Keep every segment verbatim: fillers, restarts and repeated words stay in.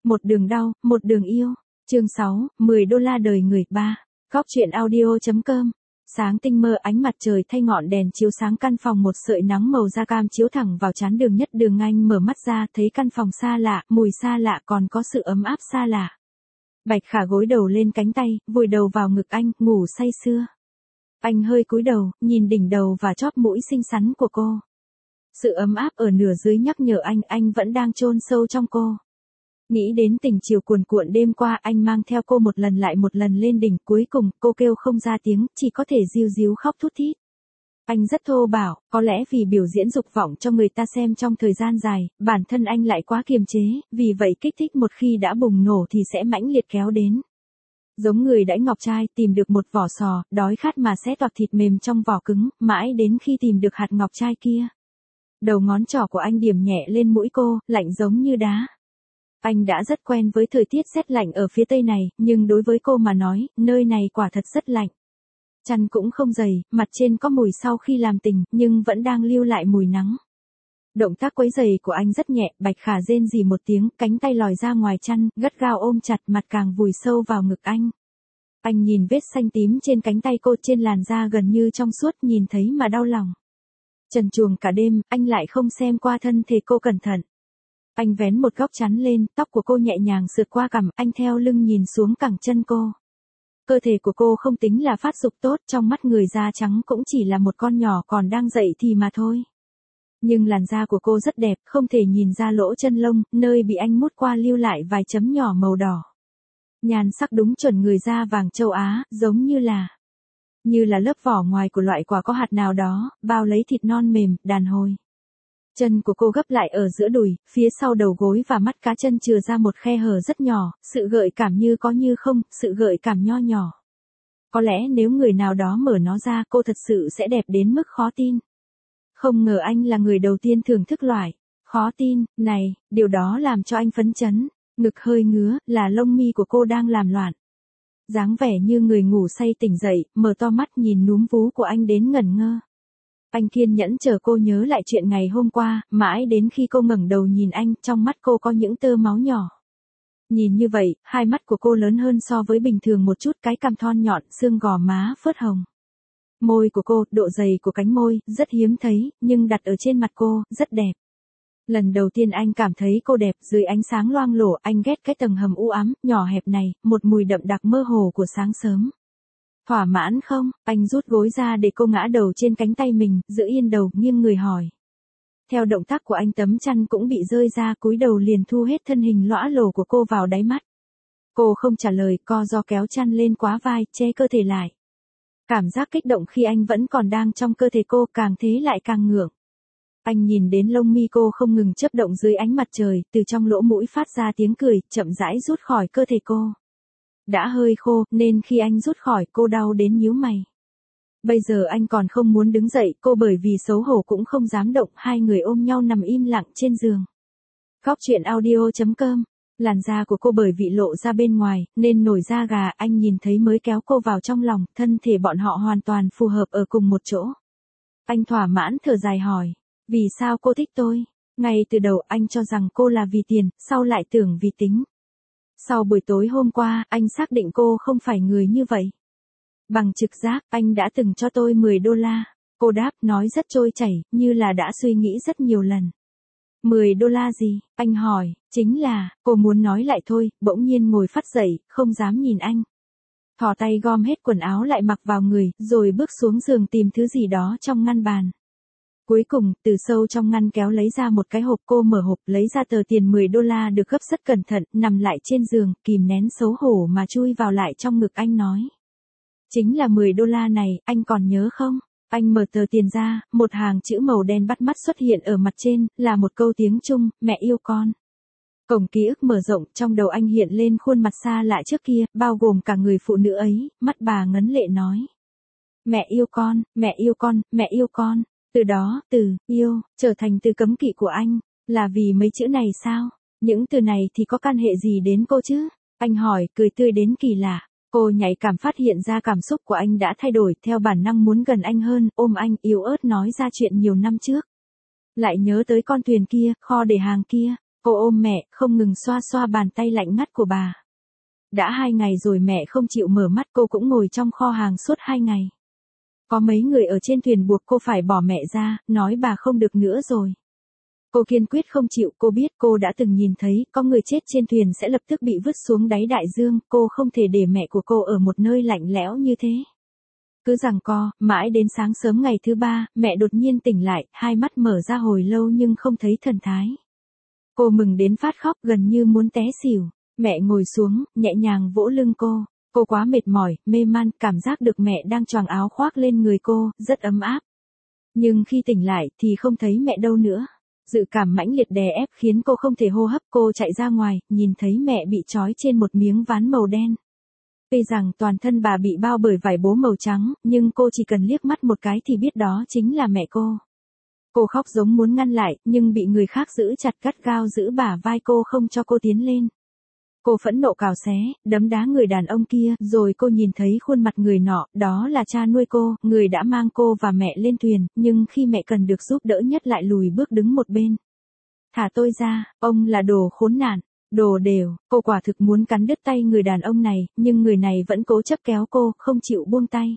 Một đường đau, một đường yêu. Chương sáu, mười đô la đời người ba. Góc truyện audio chấm com. Sáng tinh mơ, ánh mặt trời thay ngọn đèn chiếu sáng căn phòng, một sợi nắng màu da cam chiếu thẳng vào trán Đường Nhất Đường. Anh mở mắt ra, thấy căn phòng xa lạ, mùi xa lạ, còn có sự ấm áp xa lạ. Bạch Khả gối đầu lên cánh tay, vùi đầu vào ngực anh, ngủ say sưa. Anh hơi cúi đầu, nhìn đỉnh đầu và chóp mũi xinh xắn của cô. Sự ấm áp ở nửa dưới nhắc nhở anh, anh vẫn đang chôn sâu trong cô. Nghĩ đến tình chiều cuồn cuộn đêm qua, anh mang theo cô một lần lại một lần lên đỉnh, cuối cùng cô kêu không ra tiếng, chỉ có thể ríu ríu khóc thút thít. Anh rất thô bạo, có lẽ vì biểu diễn dục vọng cho người ta xem trong thời gian dài, bản thân anh lại quá kiềm chế, vì vậy kích thích một khi đã bùng nổ thì sẽ mãnh liệt kéo đến. Giống người đãi ngọc trai, tìm được một vỏ sò, đói khát mà xé toạc thịt mềm trong vỏ cứng, mãi đến khi tìm được hạt ngọc trai kia. Đầu ngón trỏ của anh điểm nhẹ lên mũi cô, lạnh giống như đá. Anh đã rất quen với thời tiết rét lạnh ở phía tây này, nhưng đối với cô mà nói, nơi này quả thật rất lạnh. Chăn cũng không dày, mặt trên có mùi sau khi làm tình, nhưng vẫn đang lưu lại mùi nắng. Động tác quấy giày của anh rất nhẹ, Bạch Khả rên rỉ một tiếng, cánh tay lòi ra ngoài chăn, gắt gao ôm chặt, mặt càng vùi sâu vào ngực anh. Anh nhìn vết xanh tím trên cánh tay cô, trên làn da gần như trong suốt, nhìn thấy mà đau lòng. Trần truồng cả đêm, anh lại không xem qua thân thể cô cẩn thận. Anh vén một góc chắn lên, tóc của cô nhẹ nhàng sượt qua cằm, anh theo lưng nhìn xuống cẳng chân cô. Cơ thể của cô không tính là phát dục tốt, trong mắt người da trắng cũng chỉ là một con nhỏ còn đang dậy thì mà thôi. Nhưng làn da của cô rất đẹp, không thể nhìn ra lỗ chân lông, nơi bị anh mút qua lưu lại vài chấm nhỏ màu đỏ. Nhan sắc đúng chuẩn người da vàng châu Á, giống như là... Như là lớp vỏ ngoài của loại quả có hạt nào đó, bao lấy thịt non mềm, đàn hồi. Chân của cô gấp lại ở giữa đùi, phía sau đầu gối và mắt cá chân chừa ra một khe hở rất nhỏ, sự gợi cảm như có như không, sự gợi cảm nho nhỏ. Có lẽ nếu người nào đó mở nó ra, cô thật sự sẽ đẹp đến mức khó tin. Không ngờ anh là người đầu tiên thưởng thức loại khó tin này, điều đó làm cho anh phấn chấn, ngực hơi ngứa, là lông mi của cô đang làm loạn. Dáng vẻ như người ngủ say tỉnh dậy, mở to mắt nhìn núm vú của anh đến ngẩn ngơ. Anh kiên nhẫn chờ cô nhớ lại chuyện ngày hôm qua, mãi đến khi cô ngẩng đầu nhìn anh, trong mắt cô có những tơ máu nhỏ. Nhìn như vậy, hai mắt của cô lớn hơn so với bình thường một chút, cái cằm thon nhọn, xương gò má phớt hồng. Môi của cô, độ dày của cánh môi, rất hiếm thấy, nhưng đặt ở trên mặt cô, rất đẹp. Lần đầu tiên anh cảm thấy cô đẹp, dưới ánh sáng loang lổ, anh ghét cái tầng hầm u ám, nhỏ hẹp này, một mùi đậm đặc mơ hồ của sáng sớm. Thỏa mãn không? Anh rút gối ra để cô ngã đầu trên cánh tay mình, giữ yên đầu, nghiêng người hỏi. Theo động tác của anh, tấm chăn cũng bị rơi ra, cúi đầu liền thu hết thân hình lõa lồ của cô vào đáy mắt. Cô không trả lời, co do kéo chăn lên quá vai, che cơ thể lại. Cảm giác kích động khi anh vẫn còn đang trong cơ thể cô, càng thế lại càng ngượng. Anh nhìn đến lông mi cô không ngừng chớp động dưới ánh mặt trời, từ trong lỗ mũi phát ra tiếng cười, chậm rãi rút khỏi cơ thể cô. Đã hơi khô, nên khi anh rút khỏi, cô đau đến nhíu mày. Bây giờ anh còn không muốn đứng dậy, cô bởi vì xấu hổ cũng không dám động, hai người ôm nhau nằm im lặng trên giường. Góc truyện audio chấm com. Làn da của cô bởi vì lộ ra bên ngoài, nên nổi da gà, anh nhìn thấy mới kéo cô vào trong lòng, thân thể bọn họ hoàn toàn phù hợp ở cùng một chỗ. Anh thỏa mãn thở dài hỏi, vì sao cô thích tôi? Ngay từ đầu anh cho rằng cô là vì tiền, sau lại tưởng vì tính. Sau buổi tối hôm qua, anh xác định cô không phải người như vậy. Bằng trực giác, anh đã từng cho tôi mười đô la. Cô đáp, nói rất trôi chảy, như là đã suy nghĩ rất nhiều lần. mười đô la gì? Anh hỏi, chính là, cô muốn nói lại thôi, bỗng nhiên ngồi phắt dậy, không dám nhìn anh. Thò tay gom hết quần áo lại mặc vào người, rồi bước xuống giường tìm thứ gì đó trong ngăn bàn. Cuối cùng, từ sâu trong ngăn kéo lấy ra một cái hộp, cô mở hộp, lấy ra tờ tiền mười đô la được gấp rất cẩn thận, nằm lại trên giường, kìm nén xấu hổ mà chui vào lại trong ngực anh nói. Chính là mười đô la này, anh còn nhớ không? Anh mở tờ tiền ra, một hàng chữ màu đen bắt mắt xuất hiện ở mặt trên, là một câu tiếng Trung, mẹ yêu con. Cổng ký ức mở rộng, trong đầu anh hiện lên khuôn mặt xa lạ trước kia, bao gồm cả người phụ nữ ấy, mắt bà ngấn lệ nói. Mẹ yêu con, mẹ yêu con, mẹ yêu con. Từ đó, từ, yêu, trở thành từ cấm kỵ của anh, là vì mấy chữ này sao? Những từ này thì có can hệ gì đến cô chứ? Anh hỏi, cười tươi đến kỳ lạ. Cô nhạy cảm phát hiện ra cảm xúc của anh đã thay đổi, theo bản năng muốn gần anh hơn, ôm anh, yếu ớt nói ra chuyện nhiều năm trước. Lại nhớ tới con thuyền kia, kho để hàng kia. Cô ôm mẹ, không ngừng xoa xoa bàn tay lạnh ngắt của bà. Đã hai ngày rồi mẹ không chịu mở mắt, cô cũng ngồi trong kho hàng suốt hai ngày. Có mấy người ở trên thuyền buộc cô phải bỏ mẹ ra, nói bà không được nữa rồi. Cô kiên quyết không chịu, cô biết cô đã từng nhìn thấy có người chết trên thuyền sẽ lập tức bị vứt xuống đáy đại dương, cô không thể để mẹ của cô ở một nơi lạnh lẽo như thế. Cứ giằng co, mãi đến sáng sớm ngày thứ ba, mẹ đột nhiên tỉnh lại, hai mắt mở ra hồi lâu nhưng không thấy thần thái. Cô mừng đến phát khóc, gần như muốn té xỉu. Mẹ ngồi xuống, nhẹ nhàng vỗ lưng cô. Cô quá mệt mỏi, mê man, cảm giác được mẹ đang choàng áo khoác lên người cô, rất ấm áp. Nhưng khi tỉnh lại thì không thấy mẹ đâu nữa. Dự cảm mãnh liệt đè ép khiến cô không thể hô hấp, cô chạy ra ngoài, nhìn thấy mẹ bị trói trên một miếng ván màu đen. Tuy rằng toàn thân bà bị bao bởi vải bố màu trắng, nhưng cô chỉ cần liếc mắt một cái thì biết đó chính là mẹ cô. Cô khóc giống muốn ngăn lại, nhưng bị người khác giữ chặt gắt gao giữ bả vai cô không cho cô tiến lên. Cô phẫn nộ cào xé, đấm đá người đàn ông kia, rồi cô nhìn thấy khuôn mặt người nọ, đó là cha nuôi cô, người đã mang cô và mẹ lên thuyền, nhưng khi mẹ cần được giúp đỡ nhất lại lùi bước đứng một bên. Thả tôi ra, ông là đồ khốn nạn, đồ đều, cô quả thực muốn cắn đứt tay người đàn ông này, nhưng người này vẫn cố chấp kéo cô, không chịu buông tay.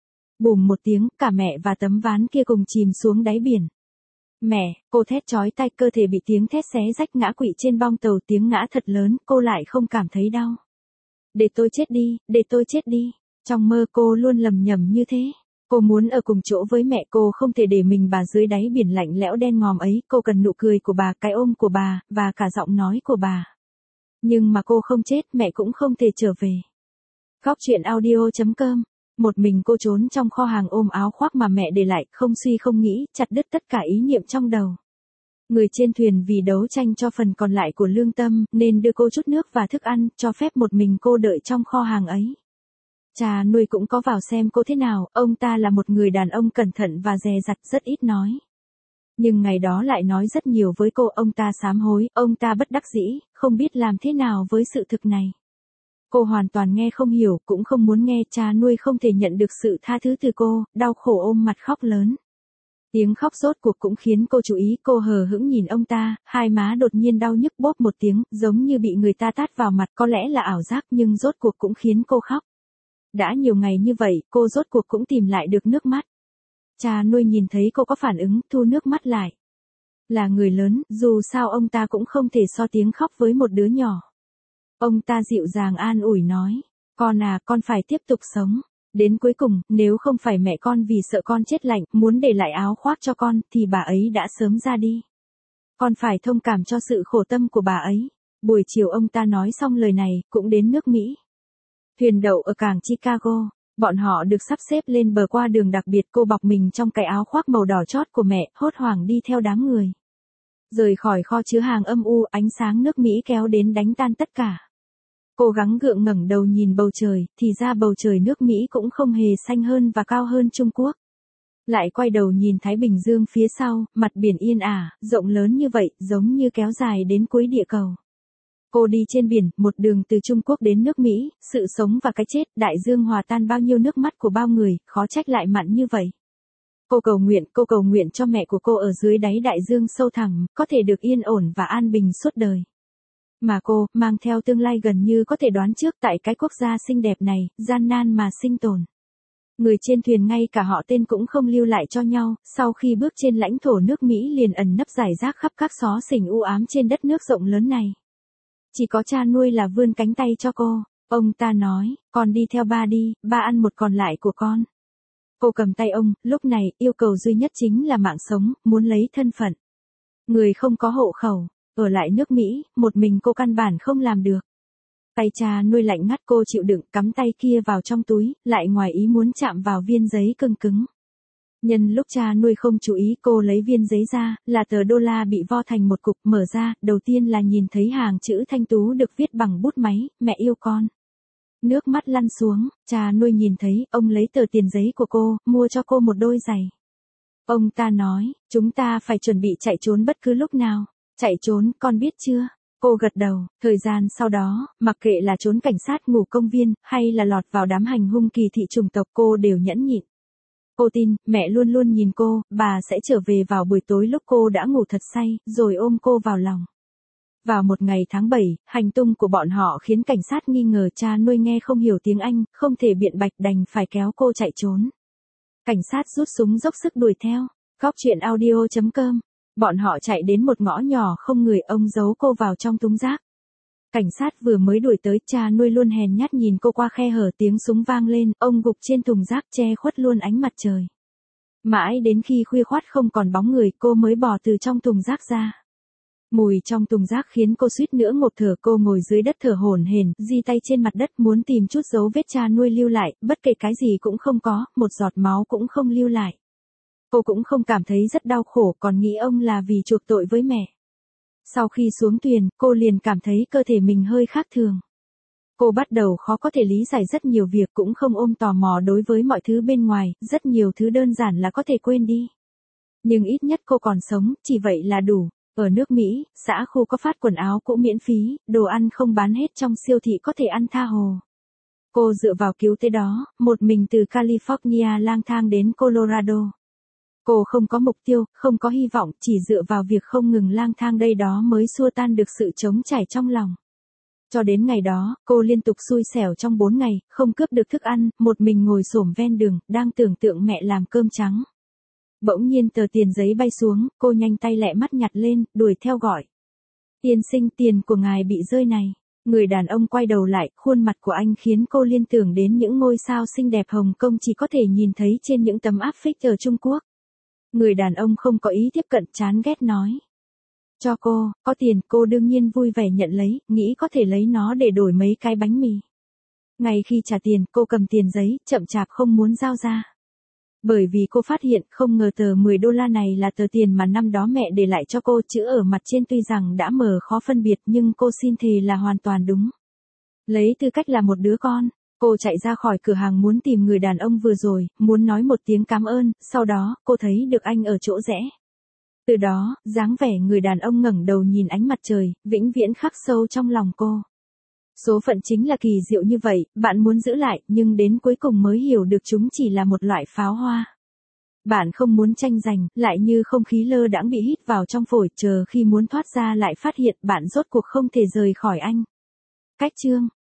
Bùm một tiếng, cả mẹ và tấm ván kia cùng chìm xuống đáy biển. Mẹ, cô thét chói tai, cơ thể bị tiếng thét xé rách ngã quỵ trên bong tàu, tiếng ngã thật lớn, cô lại không cảm thấy đau. Để tôi chết đi, để tôi chết đi. Trong mơ cô luôn lầm nhầm như thế. Cô muốn ở cùng chỗ với mẹ, cô không thể để mình bà dưới đáy biển lạnh lẽo đen ngòm ấy, cô cần nụ cười của bà, cái ôm của bà, và cả giọng nói của bà. Nhưng mà cô không chết, mẹ cũng không thể trở về. Góc truyện audio chấm com. Một mình cô trốn trong kho hàng ôm áo khoác mà mẹ để lại, không suy không nghĩ, chặt đứt tất cả ý niệm trong đầu. Người trên thuyền vì đấu tranh cho phần còn lại của lương tâm, nên đưa cô chút nước và thức ăn, cho phép một mình cô đợi trong kho hàng ấy. Cha nuôi cũng có vào xem cô thế nào, ông ta là một người đàn ông cẩn thận và dè dặt, rất ít nói. Nhưng ngày đó lại nói rất nhiều với cô, ông ta sám hối, ông ta bất đắc dĩ, không biết làm thế nào với sự thực này. Cô hoàn toàn nghe không hiểu, cũng không muốn nghe, cha nuôi không thể nhận được sự tha thứ từ cô, đau khổ ôm mặt khóc lớn. Tiếng khóc rốt cuộc cũng khiến cô chú ý, cô hờ hững nhìn ông ta, hai má đột nhiên đau nhức bốp một tiếng, giống như bị người ta tát vào mặt, có lẽ là ảo giác nhưng rốt cuộc cũng khiến cô khóc. Đã nhiều ngày như vậy, cô rốt cuộc cũng tìm lại được nước mắt. Cha nuôi nhìn thấy cô có phản ứng, thu nước mắt lại. Là người lớn, dù sao ông ta cũng không thể so tiếng khóc với một đứa nhỏ. Ông ta dịu dàng an ủi nói, con à, con phải tiếp tục sống. Đến cuối cùng, nếu không phải mẹ con vì sợ con chết lạnh, muốn để lại áo khoác cho con, thì bà ấy đã sớm ra đi. Con phải thông cảm cho sự khổ tâm của bà ấy. Buổi chiều ông ta nói xong lời này, cũng đến nước Mỹ. Thuyền đậu ở cảng Chicago, bọn họ được sắp xếp lên bờ qua đường đặc biệt, cô bọc mình trong cái áo khoác màu đỏ chót của mẹ, hốt hoảng đi theo đám người. Rời khỏi kho chứa hàng âm u, ánh sáng nước Mỹ kéo đến đánh tan tất cả. Cô gắng gượng ngẩng đầu nhìn bầu trời, thì ra bầu trời nước Mỹ cũng không hề xanh hơn và cao hơn Trung Quốc. Lại quay đầu nhìn Thái Bình Dương phía sau, mặt biển yên ả, rộng lớn như vậy, giống như kéo dài đến cuối địa cầu. Cô đi trên biển, một đường từ Trung Quốc đến nước Mỹ, sự sống và cái chết, đại dương hòa tan bao nhiêu nước mắt của bao người, khó trách lại mặn như vậy. Cô cầu nguyện, cô cầu nguyện cho mẹ của cô ở dưới đáy đại dương sâu thẳm, có thể được yên ổn và an bình suốt đời. Mà cô, mang theo tương lai gần như có thể đoán trước tại cái quốc gia xinh đẹp này, gian nan mà sinh tồn. Người trên thuyền ngay cả họ tên cũng không lưu lại cho nhau, sau khi bước trên lãnh thổ nước Mỹ liền ẩn nấp rải rác khắp các xó xỉnh u ám trên đất nước rộng lớn này. Chỉ có cha nuôi là vươn cánh tay cho cô, ông ta nói, con đi theo ba đi, ba ăn một còn lại của con. Cô cầm tay ông, lúc này, yêu cầu duy nhất chính là mạng sống, muốn lấy thân phận. Người không có hộ khẩu, ở lại nước Mỹ, một mình cô căn bản không làm được. Tay cha nuôi lạnh ngắt, cô chịu đựng, cắm tay kia vào trong túi, lại ngoài ý muốn chạm vào viên giấy cứng cứng. Nhân lúc cha nuôi không chú ý, cô lấy viên giấy ra, là tờ đô la bị vo thành một cục, mở ra, đầu tiên là nhìn thấy hàng chữ thanh tú được viết bằng bút máy, mẹ yêu con. Nước mắt lăn xuống, cha nuôi nhìn thấy, ông lấy tờ tiền giấy của cô, mua cho cô một đôi giày. Ông ta nói, chúng ta phải chuẩn bị chạy trốn bất cứ lúc nào. Chạy trốn, con biết chưa? Cô gật đầu, thời gian sau đó, mặc kệ là trốn cảnh sát, ngủ công viên, hay là lọt vào đám hành hung kỳ thị chủng tộc, cô đều nhẫn nhịn. Cô tin, mẹ luôn luôn nhìn cô, bà sẽ trở về vào buổi tối lúc cô đã ngủ thật say, rồi ôm cô vào lòng. Vào một ngày tháng bảy, hành tung của bọn họ khiến cảnh sát nghi ngờ cha nuôi nghe không hiểu tiếng Anh, không thể biện bạch đành phải kéo cô chạy trốn. Cảnh sát rút súng dốc sức đuổi theo. Góc truyện audio chấm com. Bọn họ chạy đến một ngõ nhỏ không người, ông giấu cô vào trong thùng rác. Cảnh sát vừa mới đuổi tới, cha nuôi luôn hèn nhát nhìn cô qua khe hở, tiếng súng vang lên, ông gục trên thùng rác che khuất luôn ánh mặt trời. Mãi đến khi khuya khoắt không còn bóng người, cô mới bò từ trong thùng rác ra. Mùi trong thùng rác khiến cô suýt nữa ngộp thở, cô ngồi dưới đất thở hổn hển, di tay trên mặt đất muốn tìm chút dấu vết cha nuôi lưu lại, bất kể cái gì cũng không có, một giọt máu cũng không lưu lại. Cô cũng không cảm thấy rất đau khổ, còn nghĩ ông là vì chuộc tội với mẹ. Sau khi xuống thuyền, cô liền cảm thấy cơ thể mình hơi khác thường. Cô bắt đầu khó có thể lý giải rất nhiều việc, cũng không ôm tò mò đối với mọi thứ bên ngoài, rất nhiều thứ đơn giản là có thể quên đi. Nhưng ít nhất cô còn sống, chỉ vậy là đủ. Ở nước Mỹ, xã khu có phát quần áo cũ miễn phí, đồ ăn không bán hết trong siêu thị có thể ăn tha hồ. Cô dựa vào cứu tế đó, một mình từ California lang thang đến Colorado. Cô không có mục tiêu, không có hy vọng, chỉ dựa vào việc không ngừng lang thang đây đó mới xua tan được sự trống trải trong lòng. Cho đến ngày đó, cô liên tục xui xẻo trong bốn ngày, không cướp được thức ăn, một mình ngồi xổm ven đường, đang tưởng tượng mẹ làm cơm trắng. Bỗng nhiên tờ tiền giấy bay xuống, cô nhanh tay lẹ mắt nhặt lên, đuổi theo gọi. Tiên sinh, tiền của ngài bị rơi này. Người đàn ông quay đầu lại, khuôn mặt của anh khiến cô liên tưởng đến những ngôi sao xinh đẹp Hồng Kông chỉ có thể nhìn thấy trên những tấm áp phích ở Trung Quốc. Người đàn ông không có ý tiếp cận, chán ghét nói. Cho cô, có tiền, cô đương nhiên vui vẻ nhận lấy, nghĩ có thể lấy nó để đổi mấy cái bánh mì. Ngay khi trả tiền, cô cầm tiền giấy, chậm chạp không muốn giao ra. Bởi vì cô phát hiện không ngờ tờ mười đô la này là tờ tiền mà năm đó mẹ để lại cho cô, chữ ở mặt trên tuy rằng đã mờ khó phân biệt nhưng cô xin thề là hoàn toàn đúng. Lấy tư cách là một đứa con, cô chạy ra khỏi cửa hàng muốn tìm người đàn ông vừa rồi, muốn nói một tiếng cảm ơn, sau đó cô thấy được anh ở chỗ rẽ. Từ đó, dáng vẻ người đàn ông ngẩng đầu nhìn ánh mặt trời, vĩnh viễn khắc sâu trong lòng cô. Số phận chính là kỳ diệu như vậy, bạn muốn giữ lại, nhưng đến cuối cùng mới hiểu được chúng chỉ là một loại pháo hoa. Bạn không muốn tranh giành, lại như không khí lơ đãng bị hít vào trong phổi, chờ khi muốn thoát ra lại phát hiện bạn rốt cuộc không thể rời khỏi anh. Cách chương